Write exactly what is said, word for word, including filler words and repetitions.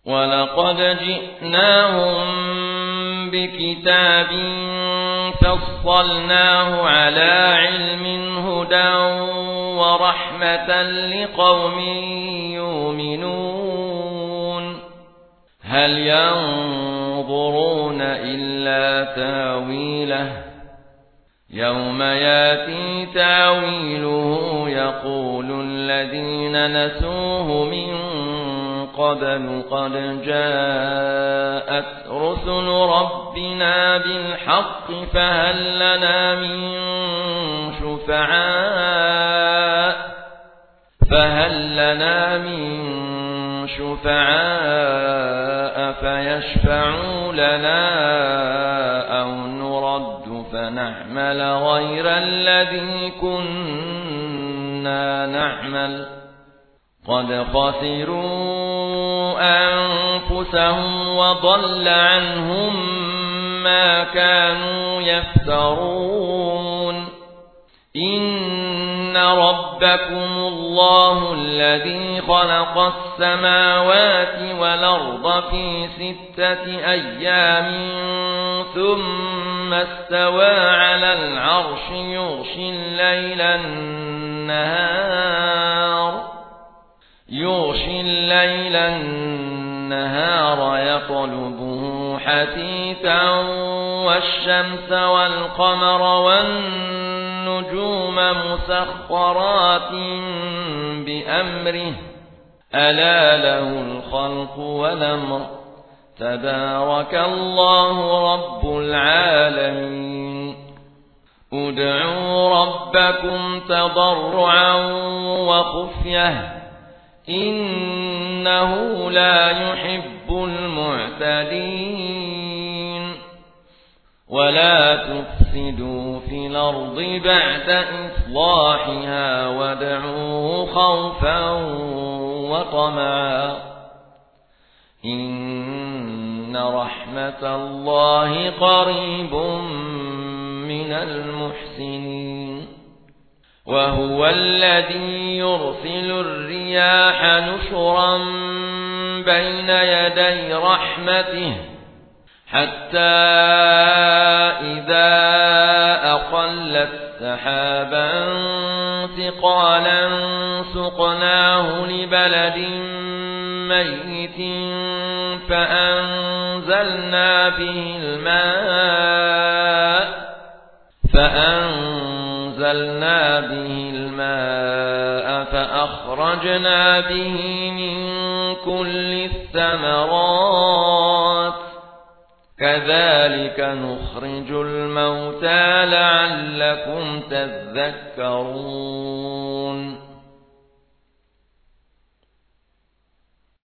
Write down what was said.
ولقد جئناهم بكتاب فصلناه على علم هدى ورحمة لقوم يؤمنون هل ينظرون إلا تاويله يوم ياتي تاويله يقول الذين نسوه من قبل قد جاءت رسل ربنا بالحق فهل لنا من شفعاء فهل لنا من شفعاء فيشفعوا لنا أو نرد فنعمل غير الذي كنا نعمل قد خسروا أنفسهم وضل عنهم ما كانوا يفترون إن ربكم الله الذي خلق السماوات والأرض في ستة أيام ثم استوى على العرش يغشي الليل النهار يغشي الليل النهار يطلبه حثيثا والشمس والقمر والنجوم مسخرات بأمره ألا له الخلق والأمر تبارك الله رب العالمين ادعوا ربكم تضرعا وخفية إنه لا يحب المعتدين ولا تفسدوا في الأرض بعد إصلاحها وادعوه خوفا وطمعا إن رحمة الله قريب من المحسنين وهو الذي يرسل الرياح نشرا بين يدي رحمته حتى إذا أقلت سحابا ثقالا سقناه لبلد ميت فأنزلنا به الماء فأنزلنا به الماء فأخرجنا به من كل الثمرات كذلك نخرج الموتى لعلكم تذكرون